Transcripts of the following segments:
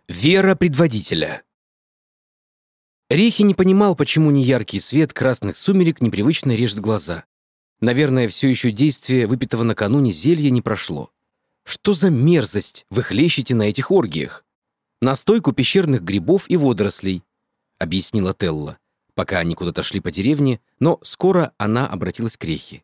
Вера предводителя. Рихи не понимал, почему неяркий свет красных сумерек непривычно режет глаза. Наверное, все еще действие выпитого накануне зелья не прошло. Что за мерзость вы хлещете на этих оргиях? Настойку пещерных грибов и водорослей, объяснила Телла, пока они куда-то шли по деревне, но скоро она обратилась к Рихи.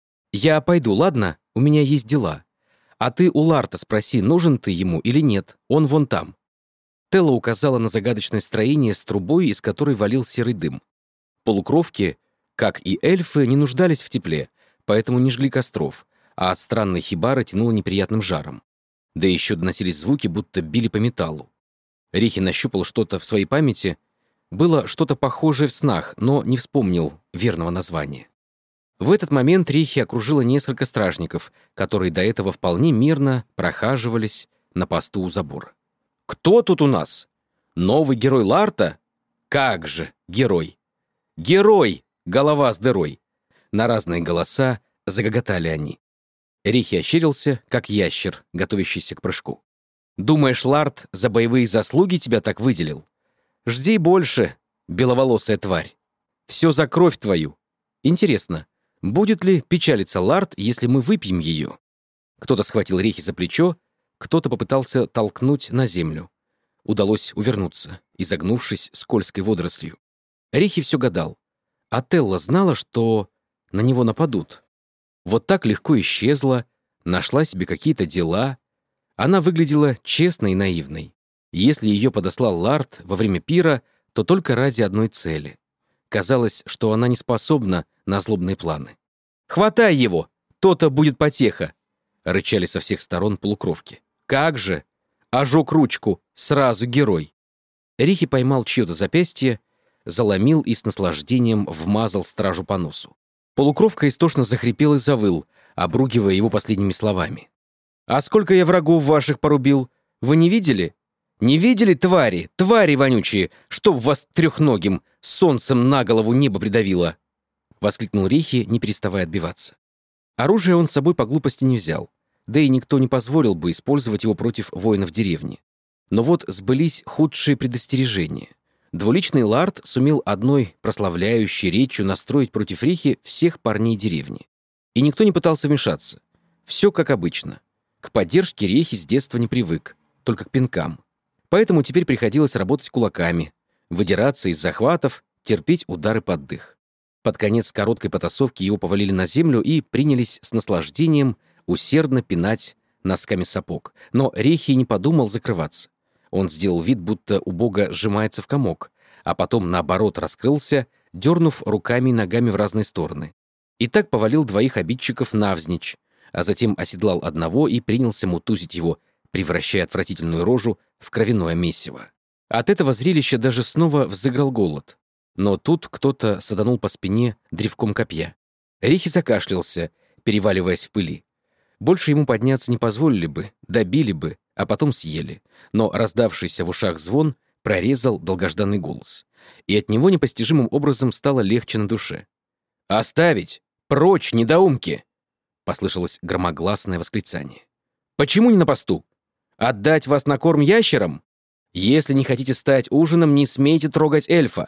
«Я пойду, ладно? У меня есть дела. А ты у Ларта спроси, нужен ты ему или нет, он вон там». Телла указала на загадочное строение с трубой, из которой валил серый дым. Полукровки, как и эльфы, не нуждались в тепле, поэтому не жгли костров, а от странной хибары тянуло неприятным жаром. Да еще доносились звуки, будто били по металлу. Рихи нащупал что-то в своей памяти. Было что-то похожее в снах, но не вспомнил верного названия. В этот момент Рихи окружило несколько стражников, которые до этого вполне мирно прохаживались на посту у забора. «Кто тут у нас? Новый герой Ларта? Как же, герой! Герой! Голова с дырой!» На разные голоса загоготали они. Рихи ощерился, как ящер, готовящийся к прыжку. «Думаешь, Ларт за боевые заслуги тебя так выделил? Жди больше, беловолосая тварь. Все за кровь твою. Интересно, будет ли печалиться Ларт, если мы выпьем ее?» Кто-то схватил Рихи за плечо, кто-то попытался толкнуть на землю. Удалось увернуться, изогнувшись скользкой водорослью. Рихи все гадал. А Телла знала, что на него нападут. Вот так легко исчезла, нашла себе какие-то дела. Она выглядела честной и наивной. Если ее подослал Ларт во время пира, то только ради одной цели. Казалось, что она не способна на злобные планы. «Хватай его! То-то будет потеха!» — рычали со всех сторон полукровки. «Как же! Ожег ручку! Сразу герой!» Рихи поймал чье-то запястье, заломил и с наслаждением вмазал стражу по носу. Полукровка истошно захрипел и завыл, обругивая его последними словами. «А сколько я врагов ваших порубил? Вы не видели? Не видели, твари? Твари вонючие! Чтоб вас трехногим солнцем на голову небо придавило!» — воскликнул Рихи, не переставая отбиваться. Оружие он с собой по глупости не взял, да и никто не позволил бы использовать его против воинов деревни. Но вот сбылись худшие предостережения. Двуличный Ларт сумел одной прославляющей речью настроить против Рихи всех парней деревни. И никто не пытался вмешаться. Все как обычно. К поддержке Рихи с детства не привык, только к пинкам. Поэтому теперь приходилось работать кулаками, выдираться из захватов, терпеть удары под дых. Под конец короткой потасовки его повалили на землю и принялись с наслаждением усердно пинать носками сапог. Но Рихи не подумал закрываться. Он сделал вид, будто у бога сжимается в комок, а потом, наоборот, раскрылся, дернув руками и ногами в разные стороны. И так повалил двоих обидчиков навзничь, а затем оседлал одного и принялся мутузить его, превращая отвратительную рожу в кровяное месиво. От этого зрелища даже снова взыграл голод. Но тут кто-то саданул по спине древком копья. Рихи закашлялся, переваливаясь в пыли. Больше ему подняться не позволили бы, добили бы, а потом съели. Но раздавшийся в ушах звон прорезал долгожданный голос. И от него непостижимым образом стало легче на душе. «Оставить! Прочь, недоумки!» — послышалось громогласное восклицание. «Почему не на посту? Отдать вас на корм ящерам? Если не хотите стать ужином, не смейте трогать эльфа!»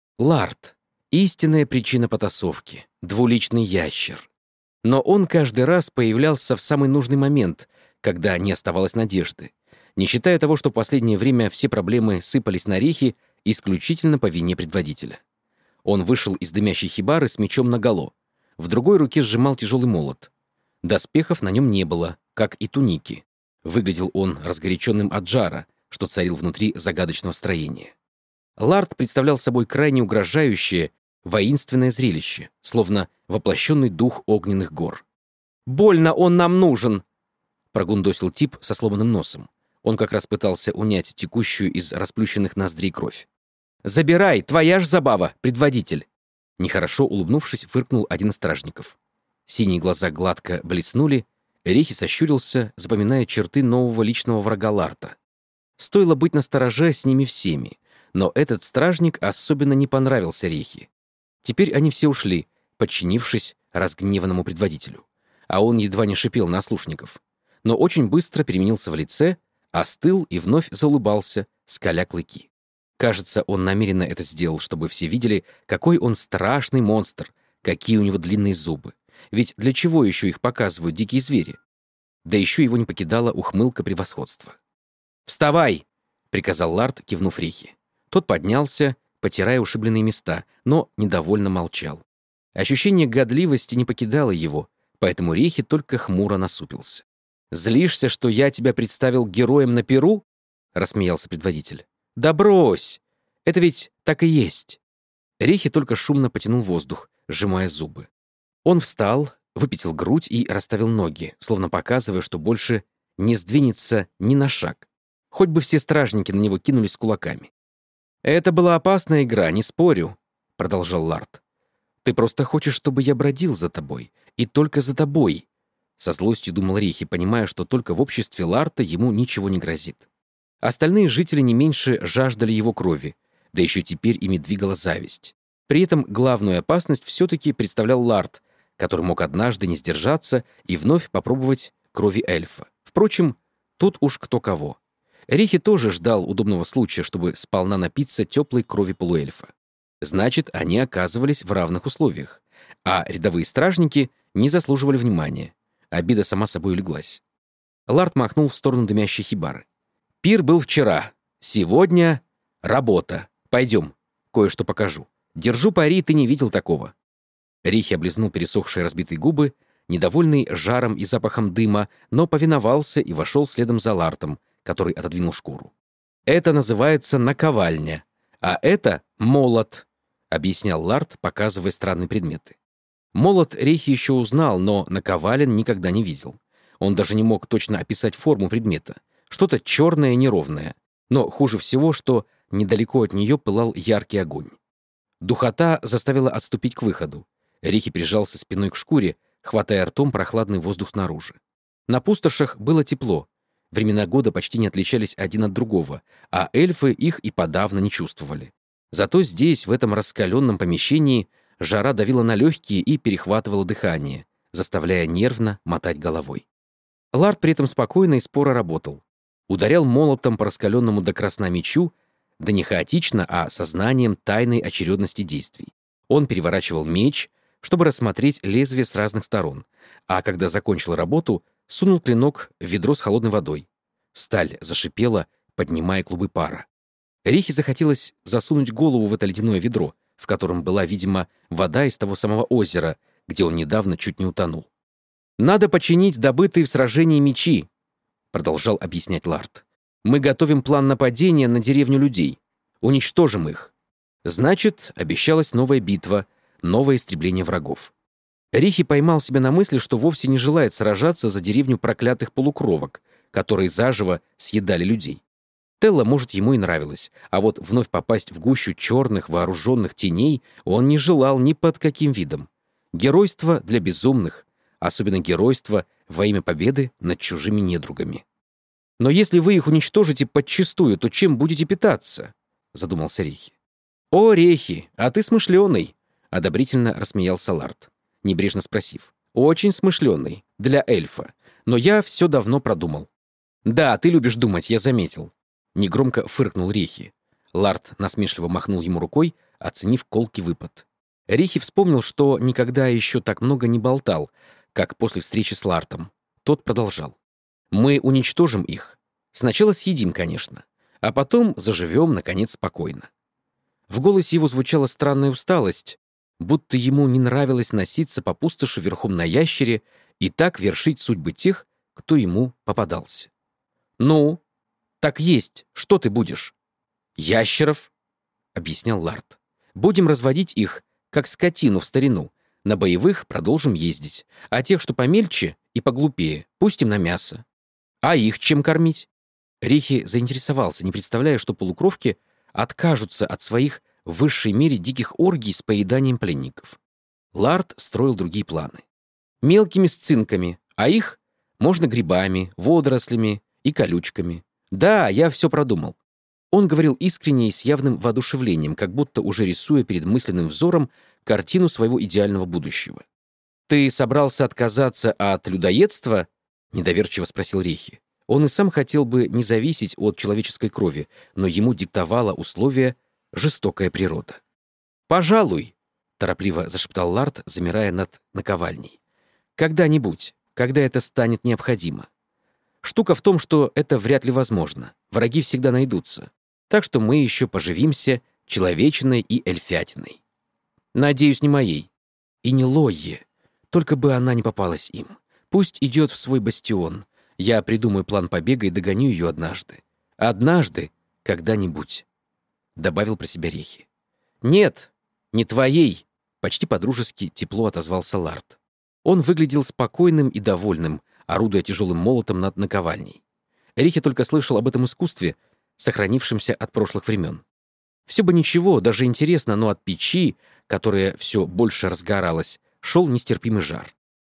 Ларт — истинная причина потасовки, двуличный ящер. Но он каждый раз появлялся в самый нужный момент, когда не оставалось надежды, не считая того, что в последнее время все проблемы сыпались на Рихи исключительно по вине предводителя. Он вышел из дымящей хибары с мечом наголо, в другой руке сжимал тяжелый молот. Доспехов на нем не было, как и туники. Выглядел он разгоряченным от жара, что царил внутри загадочного строения. Ларт представлял собой крайне угрожающее, воинственное зрелище, словно воплощенный дух огненных гор. «Больно он нам нужен!» — прогундосил тип со сломанным носом. Он как раз пытался унять текущую из расплющенных ноздрей кровь. «Забирай, твоя ж забава, предводитель!» Нехорошо улыбнувшись, фыркнул один из стражников. Синие глаза гладко блеснули, Рихи сощурился, запоминая черты нового личного врага Ларта. Стоило быть настороже с ними всеми, но этот стражник особенно не понравился Рихи. Теперь они все ушли, подчинившись разгневанному предводителю. А он едва не шипел на ослушников. Но очень быстро переменился в лице, остыл и вновь заулыбался, скаля клыки. Кажется, он намеренно это сделал, чтобы все видели, какой он страшный монстр, какие у него длинные зубы. Ведь для чего еще их показывают дикие звери? Да еще его не покидала ухмылка превосходства. «Вставай!» — приказал Ларт, кивнув Рихи. Тот поднялся, потирая ушибленные места, но недовольно молчал. Ощущение годливости не покидало его, поэтому Рихи только хмуро насупился. «Злишься, что я тебя представил героем на Перу?» — рассмеялся предводитель. «Да брось! Это ведь так и есть!» Рихи только шумно потянул воздух, сжимая зубы. Он встал, выпятил грудь и расставил ноги, словно показывая, что больше не сдвинется ни на шаг. Хоть бы все стражники на него кинулись с кулаками. «Это была опасная игра, не спорю», — продолжал Ларт. «Ты просто хочешь, чтобы я бродил за тобой, и только за тобой», — со злостью думал Рихи, понимая, что только в обществе Ларта ему ничего не грозит. Остальные жители не меньше жаждали его крови, да еще теперь ими двигала зависть. При этом главную опасность все-таки представлял Ларт, который мог однажды не сдержаться и вновь попробовать крови эльфа. Впрочем, тут уж кто кого. Рихи тоже ждал удобного случая, чтобы сполна напиться теплой крови полуэльфа. Значит, они оказывались в равных условиях, а рядовые стражники не заслуживали внимания. Обида сама собой улеглась. Ларт махнул в сторону дымящей хибары. «Пир был вчера. Сегодня работа. Пойдем, кое-что покажу. Держу пари, ты не видел такого». Рихи облизнул пересохшие разбитые губы, недовольный жаром и запахом дыма, но повиновался и вошел следом за Лартом, который отодвинул шкуру. «Это называется наковальня, а это молот», — объяснял Ларт, показывая странные предметы. Молот Рихи еще узнал, но наковален никогда не видел. Он даже не мог точно описать форму предмета. Что-то черное и неровное. Но хуже всего, что недалеко от нее пылал яркий огонь. Духота заставила отступить к выходу. Рихи прижался спиной к шкуре, хватая ртом прохладный воздух снаружи. На пустошах было тепло. Времена года почти не отличались один от другого, а эльфы их и подавно не чувствовали. Зато здесь, в этом раскаленном помещении, жара давила на легкие и перехватывала дыхание, заставляя нервно мотать головой. Ларт при этом спокойно и споро работал. Ударял молотом по раскаленному до красна мечу, да не хаотично, а сознанием тайной очередности действий. Он переворачивал меч, чтобы рассмотреть лезвие с разных сторон, а когда закончил работу, сунул клинок в ведро с холодной водой. Сталь зашипела, поднимая клубы пара. Рихи захотелось засунуть голову в это ледяное ведро, в котором была, видимо, вода из того самого озера, где он недавно чуть не утонул. «Надо починить добытые в сражении мечи», — продолжал объяснять Ларт. «Мы готовим план нападения на деревню людей. Уничтожим их». Значит, обещалась новая битва, новое истребление врагов. Рихи поймал себя на мысли, что вовсе не желает сражаться за деревню проклятых полукровок, которые заживо съедали людей. Телла, может, ему и нравилось, а вот вновь попасть в гущу черных вооруженных теней он не желал ни под каким видом. Геройство для безумных, особенно геройство во имя победы над чужими недругами. «Но если вы их уничтожите подчистую, то чем будете питаться?» — задумался Рихи. «О, Рехи, а ты смышленый!» — одобрительно рассмеялся Ларт, небрежно спросив. «Очень смышленый, для эльфа. Но я все давно продумал». «Да, ты любишь думать, я заметил». Негромко фыркнул Рихи. Ларт насмешливо махнул ему рукой, оценив колкий выпад. Рихи вспомнил, что никогда еще так много не болтал, как после встречи с Лартом. Тот продолжал. «Мы уничтожим их. Сначала съедим, конечно, а потом заживем, наконец, спокойно». В голосе его звучала странная усталость, будто ему не нравилось носиться по пустоши верхом на ящере и так вершить судьбы тех, кто ему попадался. «Ну, так есть, что ты будешь?» «Ящеров», — объяснял Ларт. «Будем разводить их, как скотину в старину. На боевых продолжим ездить, а тех, что помельче и поглупее, пустим на мясо. А их чем кормить?» Рихи заинтересовался, не представляя, что полукровки откажутся от своих в высшей мере диких оргий с поеданием пленников. Ларт строил другие планы. Мелкими сцинками, а их можно грибами, водорослями и колючками. Да, я все продумал. Он говорил искренне и с явным воодушевлением, как будто уже рисуя перед мысленным взором картину своего идеального будущего. «Ты собрался отказаться от людоедства?» — недоверчиво спросил Рихи. Он и сам хотел бы не зависеть от человеческой крови, но ему диктовала условия жестокая природа. «Пожалуй», — торопливо зашептал Ларт, замирая над наковальней. «Когда-нибудь, когда это станет необходимо. Штука в том, что это вряд ли возможно. Враги всегда найдутся. Так что мы еще поживимся человечиной и эльфятиной. Надеюсь, не моей. И не Лойе. Только бы она не попалась им. Пусть идет в свой бастион. Я придумаю план побега и догоню ее однажды. Однажды, когда-нибудь», — добавил про себя Рехи. «Нет, не твоей», — почти по-дружески тепло отозвался Ларт. Он выглядел спокойным и довольным, орудуя тяжелым молотом над наковальней. Рихи только слышал об этом искусстве, сохранившемся от прошлых времен. Все бы ничего, даже интересно, но от печи, которая все больше разгоралась, шел нестерпимый жар.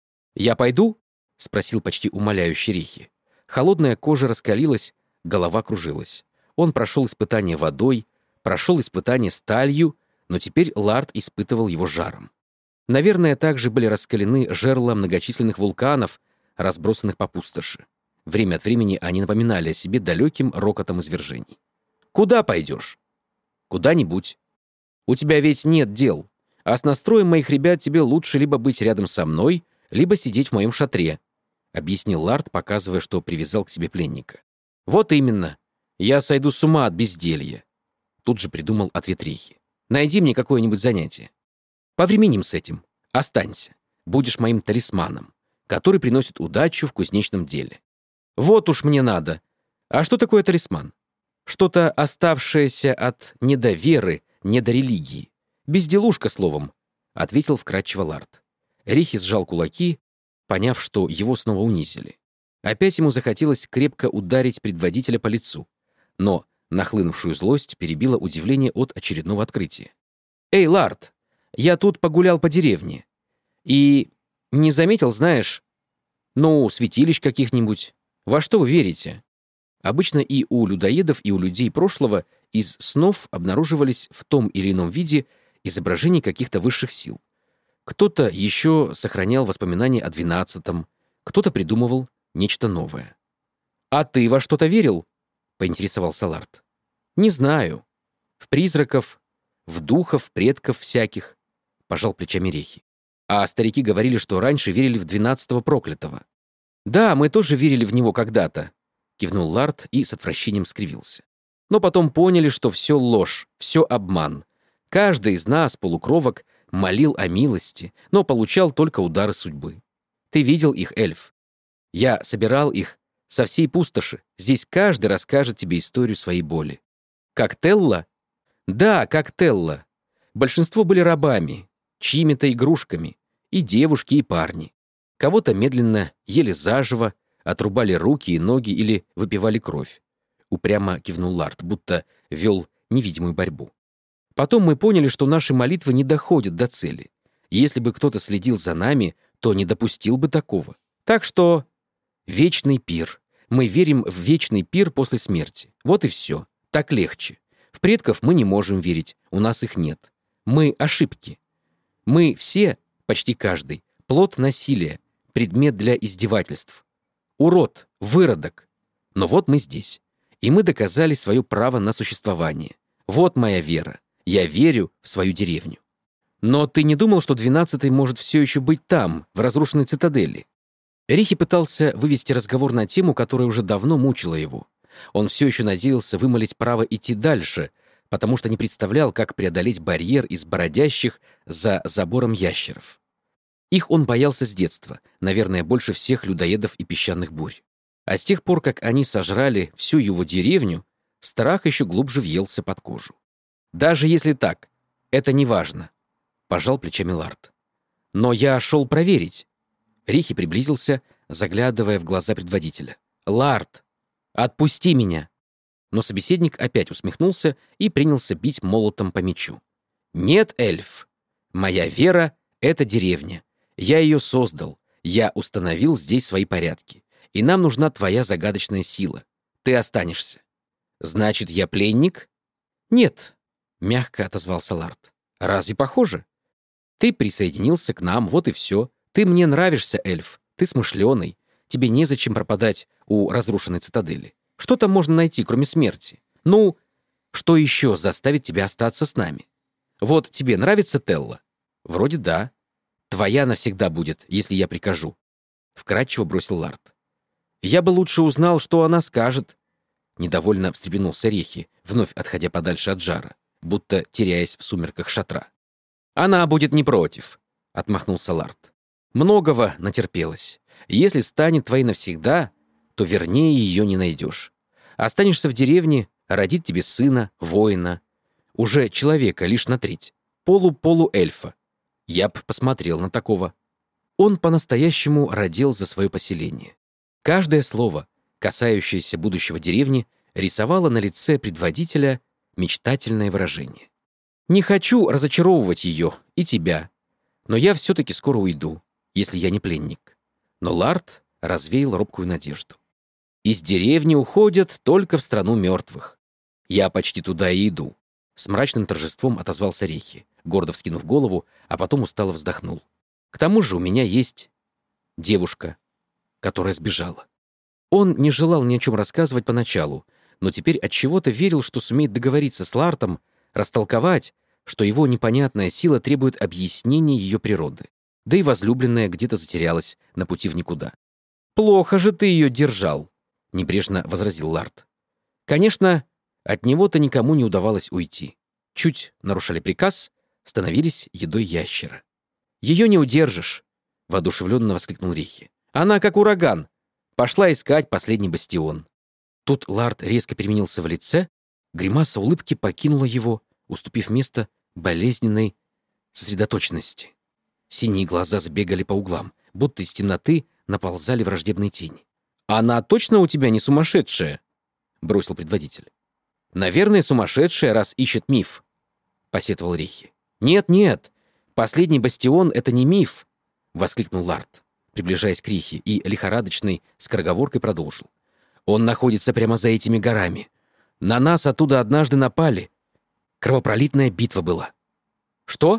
«Я пойду?» — спросил почти умоляющий Рихи. Холодная кожа раскалилась, голова кружилась. Он прошел испытание водой, прошел испытание сталью, но теперь Ларт испытывал его жаром. Наверное, также были раскалены жерла многочисленных вулканов, разбросанных по пустоши. Время от времени они напоминали о себе далеким рокотом извержений. «Куда пойдешь?» «Куда-нибудь. У тебя ведь нет дел, а с настроем моих ребят тебе лучше либо быть рядом со мной, либо сидеть в моем шатре», — объяснил Ларт, показывая, что привязал к себе пленника. «Вот именно. Я сойду с ума от безделья», — тут же придумал ответ Рихи. «Найди мне какое-нибудь занятие. Повременим с этим. Останься. Будешь моим талисманом, который приносит удачу в кузнечном деле». «Вот уж мне надо. А что такое талисман?» «Что-то оставшееся от недоверы, недорелигии. Безделушка, словом», — ответил вкратчиво Ларт. Рихи сжал кулаки, поняв, что его снова унизили. Опять ему захотелось крепко ударить предводителя по лицу, но нахлынувшую злость перебило удивление от очередного открытия. «Эй, Ларт, я тут погулял по деревне. И не заметил, знаешь, святилищ каких-нибудь. Во что вы верите?» Обычно и у людоедов, и у людей прошлого из снов обнаруживались в том или ином виде изображения каких-то высших сил. Кто-то еще сохранял воспоминания о 12-м, кто-то придумывал нечто новое. «А ты во что-то верил?» — поинтересовался Ларт. «Не знаю. В призраков, в духов, предков всяких», — пожал плечами Рехи. «А старики говорили, что раньше верили в 12-го проклятого». «Да, мы тоже верили в него когда-то», — кивнул Ларт и с отвращением скривился. «Но потом поняли, что все ложь, все обман. Каждый из нас, полукровок, молил о милости, но получал только удары судьбы. Ты видел их, эльф? Я собирал их со всей пустоши. Здесь каждый расскажет тебе историю своей боли. Как Телла? Да, как Телла. Большинство были рабами, чьими-то игрушками, и девушки, и парни. Кого-то медленно ели заживо, отрубали руки и ноги или выпивали кровь. Упрямо кивнул Ларт, будто вел невидимую борьбу. Потом мы поняли, что наши молитвы не доходят до цели. Если бы кто-то следил за нами, то не допустил бы такого. Так что вечный пир. Мы верим в вечный пир после смерти. Вот и все. Так легче. В предков мы не можем верить, у нас их нет. Мы ошибки. Мы все, почти каждый, плод насилия, предмет для издевательств. Урод, выродок. Но вот мы здесь. И мы доказали свое право на существование. Вот моя вера. Я верю в свою деревню. Но ты не думал, что 12-й может все еще быть там, в разрушенной цитадели? Рихи пытался вывести разговор на тему, которая уже давно мучила его. Он все еще надеялся вымолить право идти дальше, потому что не представлял, как преодолеть барьер из бородящих за забором ящеров. Их он боялся с детства, наверное, больше всех людоедов и песчаных бурь. А с тех пор, как они сожрали всю его деревню, страх еще глубже въелся под кожу. «Даже если так, это не важно», — пожал плечами Ларт. «Но я шел проверить». Рихи приблизился, заглядывая в глаза предводителя. «Ларт, отпусти меня!» Но собеседник опять усмехнулся и принялся бить молотом по мечу. «Нет, эльф, моя вера — это деревня. Я ее создал, я установил здесь свои порядки, и нам нужна твоя загадочная сила. Ты останешься». «Значит, я пленник?» «Нет», — мягко отозвался Ларт. «Разве похоже? Ты присоединился к нам, вот и все. Ты мне нравишься, эльф. Ты смышленый. Тебе незачем пропадать у разрушенной цитадели? Что там можно найти, кроме смерти? Ну, что еще заставит тебя остаться с нами? Вот тебе нравится Телла? Вроде да. Твоя навсегда будет, если я прикажу. Вкратчиво бросил Лард. Я бы лучше узнал, что она скажет. Недовольно встрепенулся Рехи, вновь отходя подальше от жара, будто теряясь в сумерках шатра. Она будет не против, отмахнулся Лард. Многого натерпелась. Если станет твоей навсегда, то вернее ее не найдешь. Останешься в деревне, родит тебе сына, воина. Уже человека лишь на треть. Полу-эльфа. Я б посмотрел на такого. Он по-настоящему родил за свое поселение. Каждое слово, касающееся будущего деревни, рисовало на лице предводителя мечтательное выражение. «Не хочу разочаровывать ее и тебя, но я все-таки скоро уйду, если я не пленник». Но Лард развеял робкую надежду. «Из деревни уходят только в страну мертвых. Я почти туда и иду», — с мрачным торжеством отозвался Рехи, гордо вскинув голову, а потом устало вздохнул. «К тому же у меня есть девушка, которая сбежала». Он не желал ни о чем рассказывать поначалу, но теперь отчего-то верил, что сумеет договориться с Лартом, растолковать, что его непонятная сила требует объяснения ее природы. Да и возлюбленная где-то затерялась на пути в никуда. «Плохо же ты ее держал», — небрежно возразил Лард. Конечно, от него-то никому не удавалось уйти. Чуть нарушали приказ, становились едой ящера. «Ее не удержишь», — воодушевленно воскликнул Рихи. «Она как ураган. Пошла искать последний бастион». Тут Лард резко переменился в лице, гримаса улыбки покинула его, уступив место болезненной сосредоточенности. Синие глаза забегали по углам, будто из темноты наползали враждебные тени. «Она точно у тебя не сумасшедшая?» — бросил предводитель. «Наверное, сумасшедшая, раз ищет миф», — посетовал Рихи. «Нет, последний бастион — это не миф», — воскликнул Лард, приближаясь к Рихи, и лихорадочной скороговоркой продолжил. «Он находится прямо за этими горами. На нас оттуда однажды напали. Кровопролитная битва была». «Что?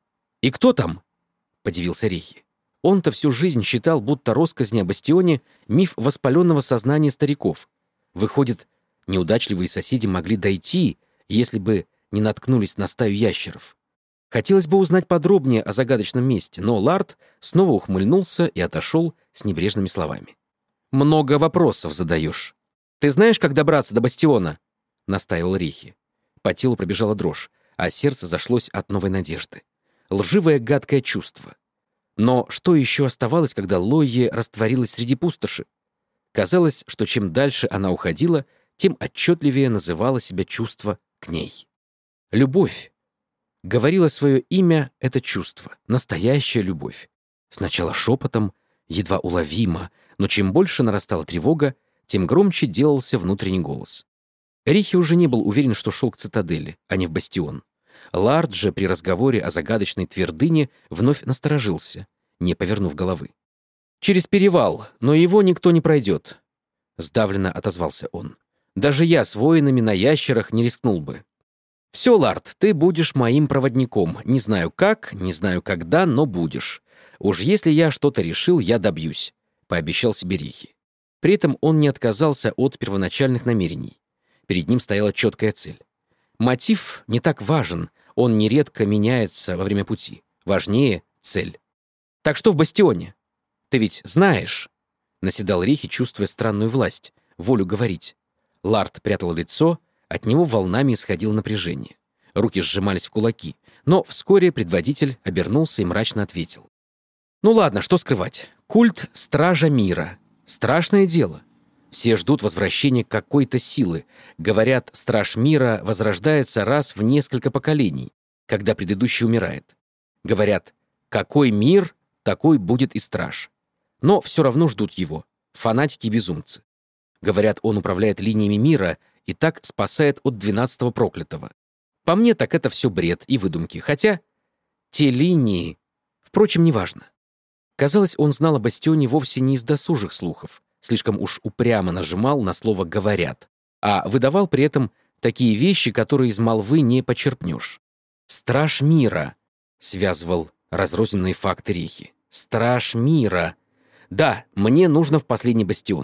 И кто там?» — подивился Рихи. Он-то всю жизнь считал, будто россказни о бастионе — миф воспаленного сознания стариков. Выходит, неудачливые соседи могли дойти, если бы не наткнулись на стаю ящеров. Хотелось бы узнать подробнее о загадочном месте, но Лард снова ухмыльнулся и отошел с небрежными словами. «Много вопросов задаешь. Ты знаешь, как добраться до бастиона?» — настаивал Рихи. По телу пробежала дрожь, а сердце зашлось от новой надежды. Лживое гадкое чувство. Но что еще оставалось, когда Лойе растворилась среди пустоши? Казалось, что чем дальше она уходила, тем отчетливее называло себя чувство к ней. Любовь. Говорило свое имя это чувство, настоящая любовь. Сначала шепотом, едва уловимо, но чем больше нарастала тревога, тем громче делался внутренний голос. Рихи уже не был уверен, что шел к цитадели, а не в бастион. Лард же при разговоре о загадочной твердыне вновь насторожился, не повернув головы. «Через перевал, но его никто не пройдет», — сдавленно отозвался он. «Даже я с воинами на ящерах не рискнул бы». «Все, Лард, ты будешь моим проводником. Не знаю как, не знаю когда, но будешь. Уж если я что-то решил, я добьюсь», — пообещал себе Рихи. При этом он не отказался от первоначальных намерений. Перед ним стояла четкая цель. Мотив не так важен, он нередко меняется во время пути. Важнее — цель. «Так что в бастионе? Ты ведь знаешь?» — наседал Рихи, чувствуя странную власть, волю говорить. Лард прятал лицо, от него волнами исходило напряжение. Руки сжимались в кулаки, но вскоре предводитель обернулся и мрачно ответил. «Ну ладно, что скрывать. Культ Стража Мира. Страшное дело. Все ждут возвращения какой-то силы. Говорят, Страж Мира возрождается раз в несколько поколений, когда предыдущий умирает. Говорят, какой мир, такой будет и Страж. Но все равно ждут его, фанатики и безумцы. Говорят, он управляет линиями мира и так спасает от 12-го проклятого. По мне, так это все бред и выдумки, хотя те линии... Впрочем, неважно. Казалось, он знал о бастионе вовсе не из досужих слухов, слишком уж упрямо нажимал на слово «говорят», а выдавал при этом такие вещи, которые из молвы не почерпнешь. «Страж мира», — связывал разрозненные факты Рихи. «Страж мира. Да, мне нужно в последний бастион.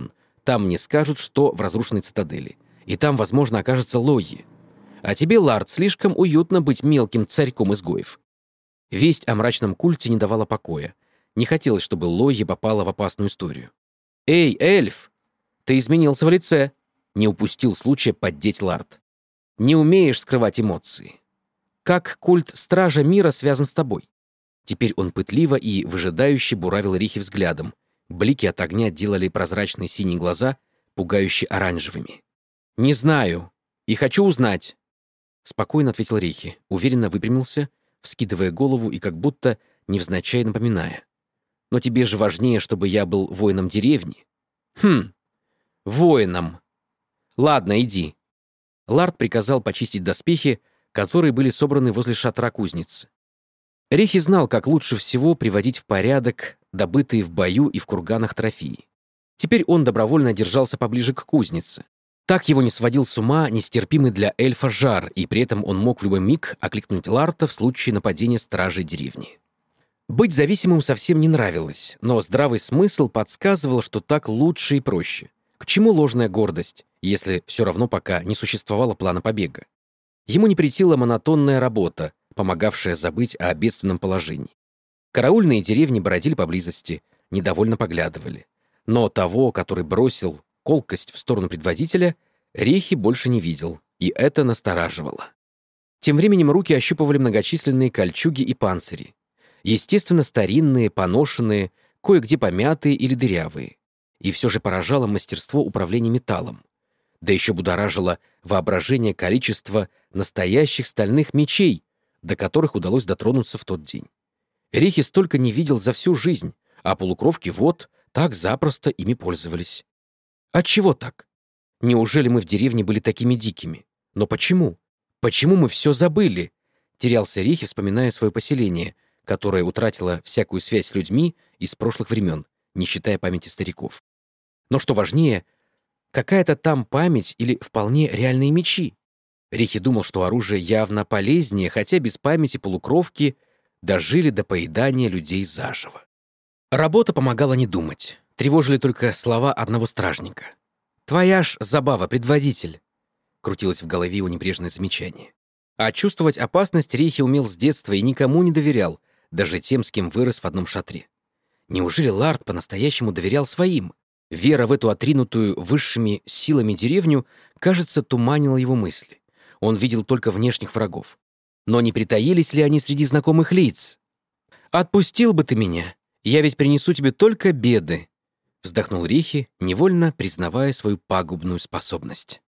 Там мне скажут, что в разрушенной цитадели. И там, возможно, окажется Лойи. А тебе, Лард, слишком уютно быть мелким царьком изгоев». Весть о мрачном культе не давала покоя. Не хотелось, чтобы Лойи попала в опасную историю. «Эй, эльф! Ты изменился в лице!» Не упустил случая поддеть Лард. «Не умеешь скрывать эмоции. Как культ Стража Мира связан с тобой?» Теперь он пытливо и выжидающе буравил Рихи взглядом. Блики от огня делали прозрачные синие глаза пугающе оранжевыми. «Не знаю. И хочу узнать», — спокойно ответил Рихи, уверенно выпрямился, вскидывая голову и как будто невзначай напоминая. «Но тебе же важнее, чтобы я был воином деревни». «Хм, воином. Ладно, иди». Лард приказал почистить доспехи, которые были собраны возле шатра кузницы. Рихи знал, как лучше всего приводить в порядок добытые в бою и в курганах трофеи. Теперь он добровольно держался поближе к кузнице. Так его не сводил с ума нестерпимый для эльфа жар, и при этом он мог в любой миг окликнуть Ларта в случае нападения стражей деревни. Быть зависимым совсем не нравилось, но здравый смысл подсказывал, что так лучше и проще. К чему ложная гордость, если все равно пока не существовало плана побега? Ему не претила монотонная работа, помогавшая забыть о бедственном положении. Караульные деревни бродили поблизости, недовольно поглядывали. Но того, который бросил колкость в сторону предводителя, Рихи больше не видел, и это настораживало. Тем временем руки ощупывали многочисленные кольчуги и панцири. Естественно, старинные, поношенные, кое-где помятые или дырявые. И все же поражало мастерство управления металлом. Да еще будоражило воображение количества настоящих стальных мечей, до которых удалось дотронуться в тот день. Рихи столько не видел за всю жизнь, а полукровки вот так запросто ими пользовались. Отчего так? Неужели мы в деревне были такими дикими? Но почему? Почему мы все забыли? Терялся Рихи, вспоминая свое поселение, которое утратило всякую связь с людьми из прошлых времен, не считая памяти стариков. Но что важнее, какая-то там память или вполне реальные мечи. Рихи думал, что оружие явно полезнее, хотя без памяти полукровки дожили до поедания людей заживо. Работа помогала не думать. Тревожили только слова одного стражника. «Твоя ж забава, предводитель», — крутилось в голове его небрежное замечание. А чувствовать опасность Рихи умел с детства и никому не доверял, даже тем, с кем вырос в одном шатре. Неужели Лард по-настоящему доверял своим? Вера в эту отринутую высшими силами деревню, кажется, туманила его мысли. Он видел только внешних врагов. Но не притаились ли они среди знакомых лиц? «Отпустил бы ты меня, я ведь принесу тебе только беды», — вздохнул Рихи, невольно признавая свою пагубную способность.